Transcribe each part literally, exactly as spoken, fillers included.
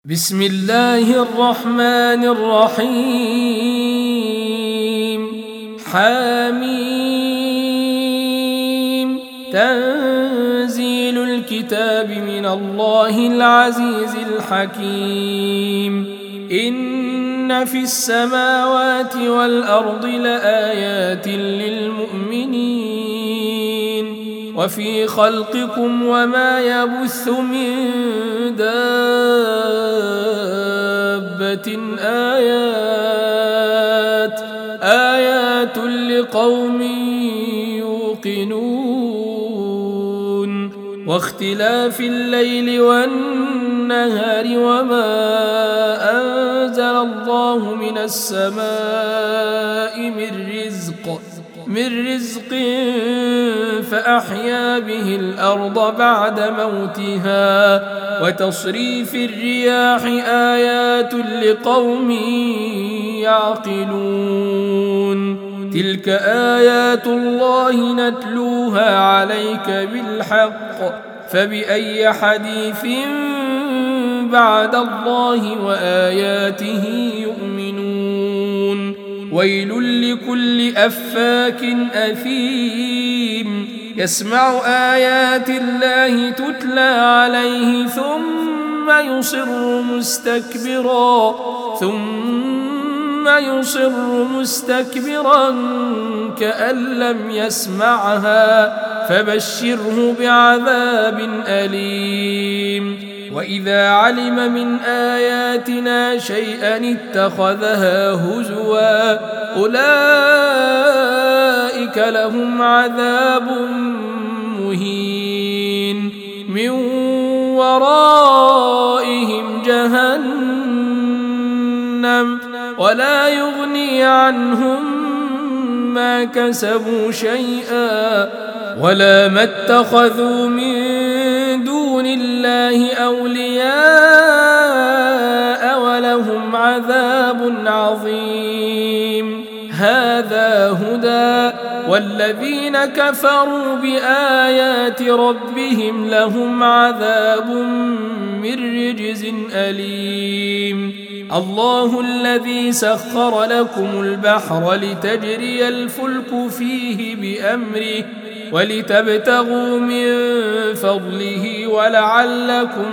بسم الله الرحمن الرحيم حميم تنزيل الكتاب من الله العزيز الحكيم إن في السماوات والأرض لآيات للمؤمنين وفي خلقكم وما يبث من دابة آيات آيات لقوم يوقنون واختلاف الليل والنهار وما أنزل الله من السماء من رزق من رزق فأحيا به الأرض بعد موتها وتصريف الرياح آيات لقوم يعقلون تلك آيات الله نتلوها عليك بالحق فبأي حديث بعد الله وآياته يؤمنون ويل لكل أفاك أثيم يسمع آيات الله تتلى عليه ثم يصر مستكبرا ثم يصر مستكبرا كأن لم يسمعها فبشره بعذاب أليم وإذا علم من آياتنا شيئا اتخذها هزوا أولئك لهم عذاب مهين من ورائهم جهنم ولا يغني عنهم ما كسبوا شيئا ولا ما اتخذوا من دون الله أولياء ولهم عذاب عظيم هذا هدى والذين كفروا بآيات ربهم لهم عذاب من رجز أليم الله الذي سخر لكم البحر لتجري الفلك فيه بأمره ولتبتغوا من فضله ولعلكم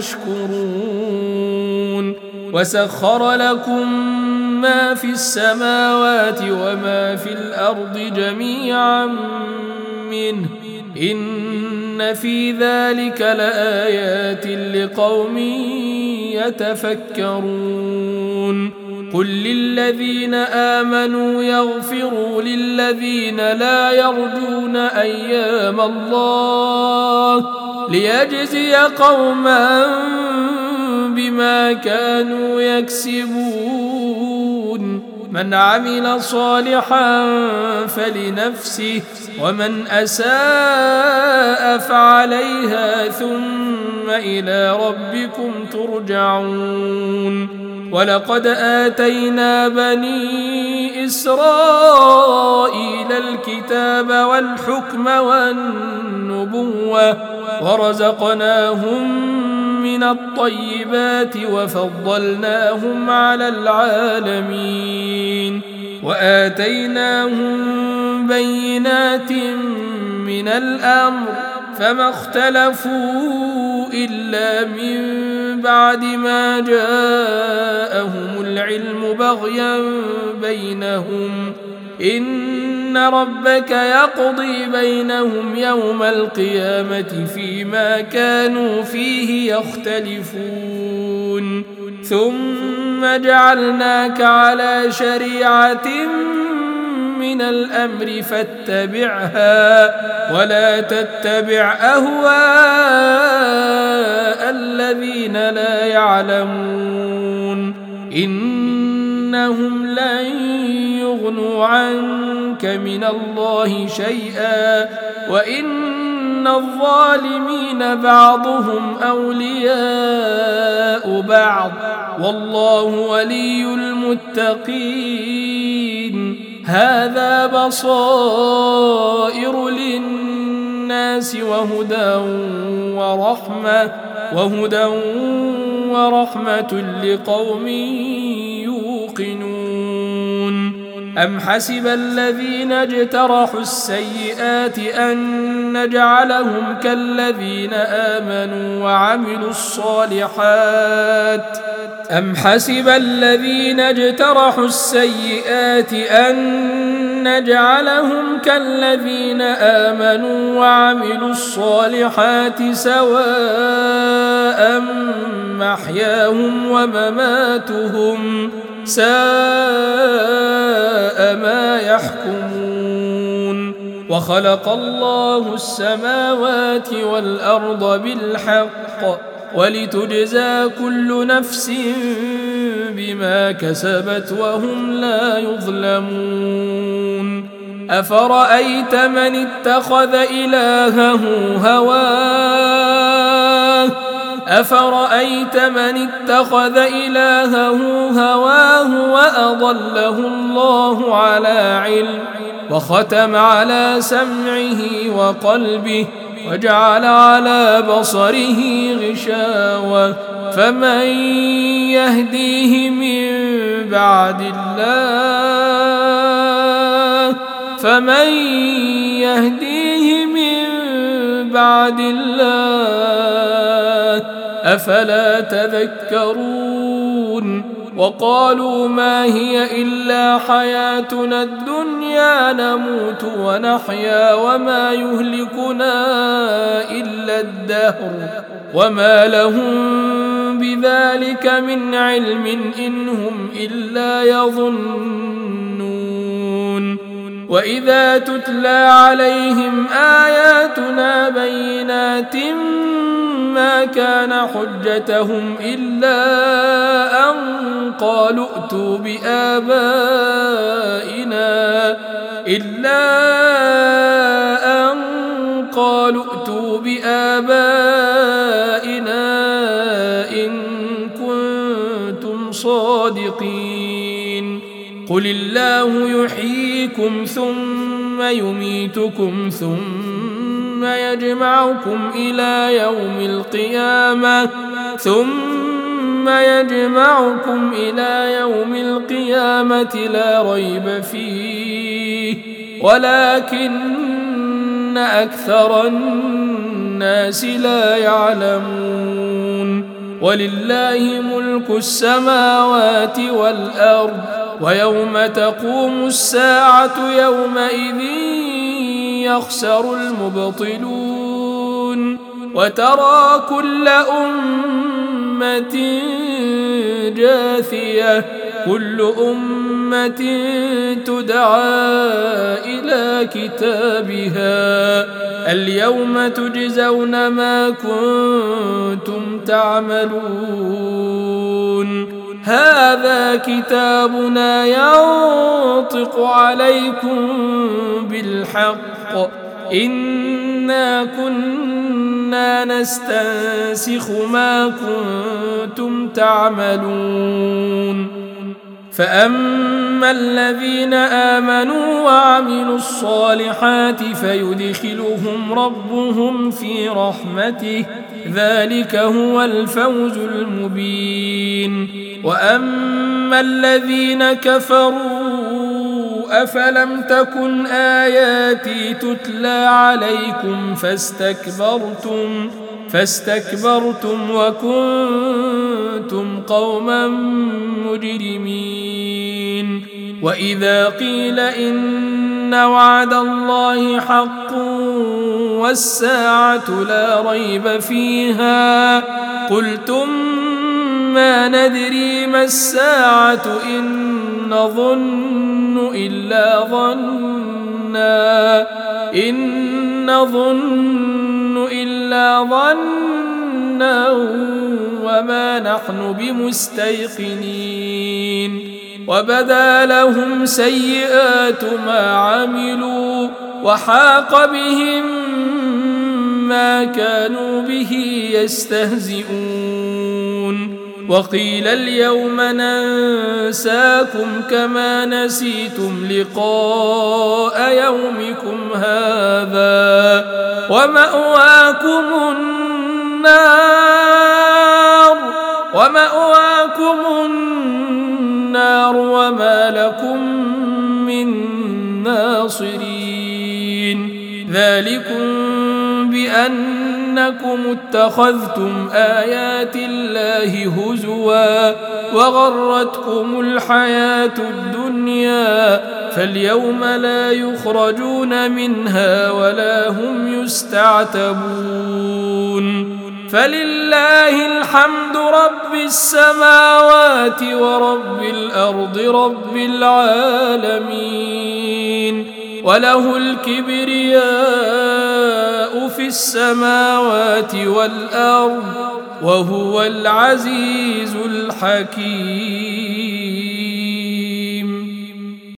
تشكرون وسخر لكم ما في السماوات وما في الأرض جميعا منه إن في ذلك لآيات لقوم يتفكرون قل للذين آمنوا يغفروا للذين لا يرجون أيام الله ليجزي قوما بما كانوا يكسبون من عمل صالحا فلنفسه ومن أساء فعليها ثم إلى ربكم ترجعون ولقد آتينا بني إسرائيل الكتاب والحكم والنبوة ورزقناهم من الطيبات وفضلناهم على العالمين وآتيناهم بينات من الأمر فما اختلفوا إلا من بعد ما جاءهم العلم بغيا بينهم إن ربك يقضي بينهم يوم القيامة فيما كانوا فيه يختلفون ثم جعلناك على شريعة من الأمر فاتبعها ولا تتبع أهواء الذين لا يعلمون إنهم لن يغنوا عنك من الله شيئا وإن الظالمين بعضهم أولياء بعض والله ولي المتقين هذا بصائر للناس وهدى ورحمة وهدى ورحمة لقوم يوقنون. أم حسب الذين اجترحوا السيئات أن نجعلهم كالذين آمنوا وعملوا الصالحات أم حسب الذين اجترحوا السيئات أن نجعلهم كالذين آمنوا وعملوا الصالحات سواء محياهم ومماتهم ساء ما يحكمون. وخلق الله السماوات والأرض بالحق ولتجزى كل نفس بما كسبت وهم لا يظلمون. أفرأيت من اتخذ إلهه هواه أفرأيت من اتخذ إلهه هواه وأضله الله على علم وختم على سمعه وقلبه وجعل على بصره غشاوة فمن يهديه من بعد الله فمن يهديه من بعد الله أفلا تذكرون. وقالوا ما هي إلا حياتنا الدنيا نموت ونحيا وما يهلكنا إلا الدهر وما لهم بذلك من علم إن هم إلا يظنون. وإذا تتلى عليهم آياتنا بينات ما كان حجتهم إلا أن قالوا ائتوا بآبائنا إلا أن قالوا ائتوا بآبائنا إن كنتم صادقين. قل الله يحييكم ثم يميتكم ثم يجمعكم إلى يوم القيامة ثم يجمعكم إلى يوم القيامة لا ريب فيه ولكن أكثر الناس لا يعلمون. ولله ملك السماوات والأرض ويوم تقوم الساعة يومئذ يخسر المبطلون. وترى كل أمة جاثية كل أمة تدعى إلى كتابها اليوم تجزون ما كنتم تعملون. هذا كتابنا ينطق عليكم بالحق إنا كنا نستنسخ ما كنتم تعملون. فأما الذين آمنوا وعملوا الصالحات فيدخلهم ربهم في رحمته ذلك هو الفوز المبين. وأما الذين كفروا أفلم تكن آياتي تتلى عليكم فاستكبرتم فاستكبرتم وكنتم قوما مجرمين. وإذا قيل إن وعد الله حق والساعة لا ريب فيها قلتم ما ندري ما الساعة إن نظن إلا ظنا إن نظن إلا ظنا وما نحن بمستيقنين. وبدا لهم سيئات ما عملوا وحاق بهم ما كانوا به يستهزئون. وقيل اليوم ننساكم كما نسيتم لقاء يومكم هذا ومأواكم النار النار ومأواكم النار وما لكم من ناصرين ذلكم بأنكم اتخذتم آيات الله هزوا وغرتكم الحياة الدنيا فاليوم لا يخرجون منها ولا هم يستعتبون فلله الحمد رب السماوات ورب الأرض رب العالمين وله الكبرياء في السماوات والأرض وهو العزيز الحكيم.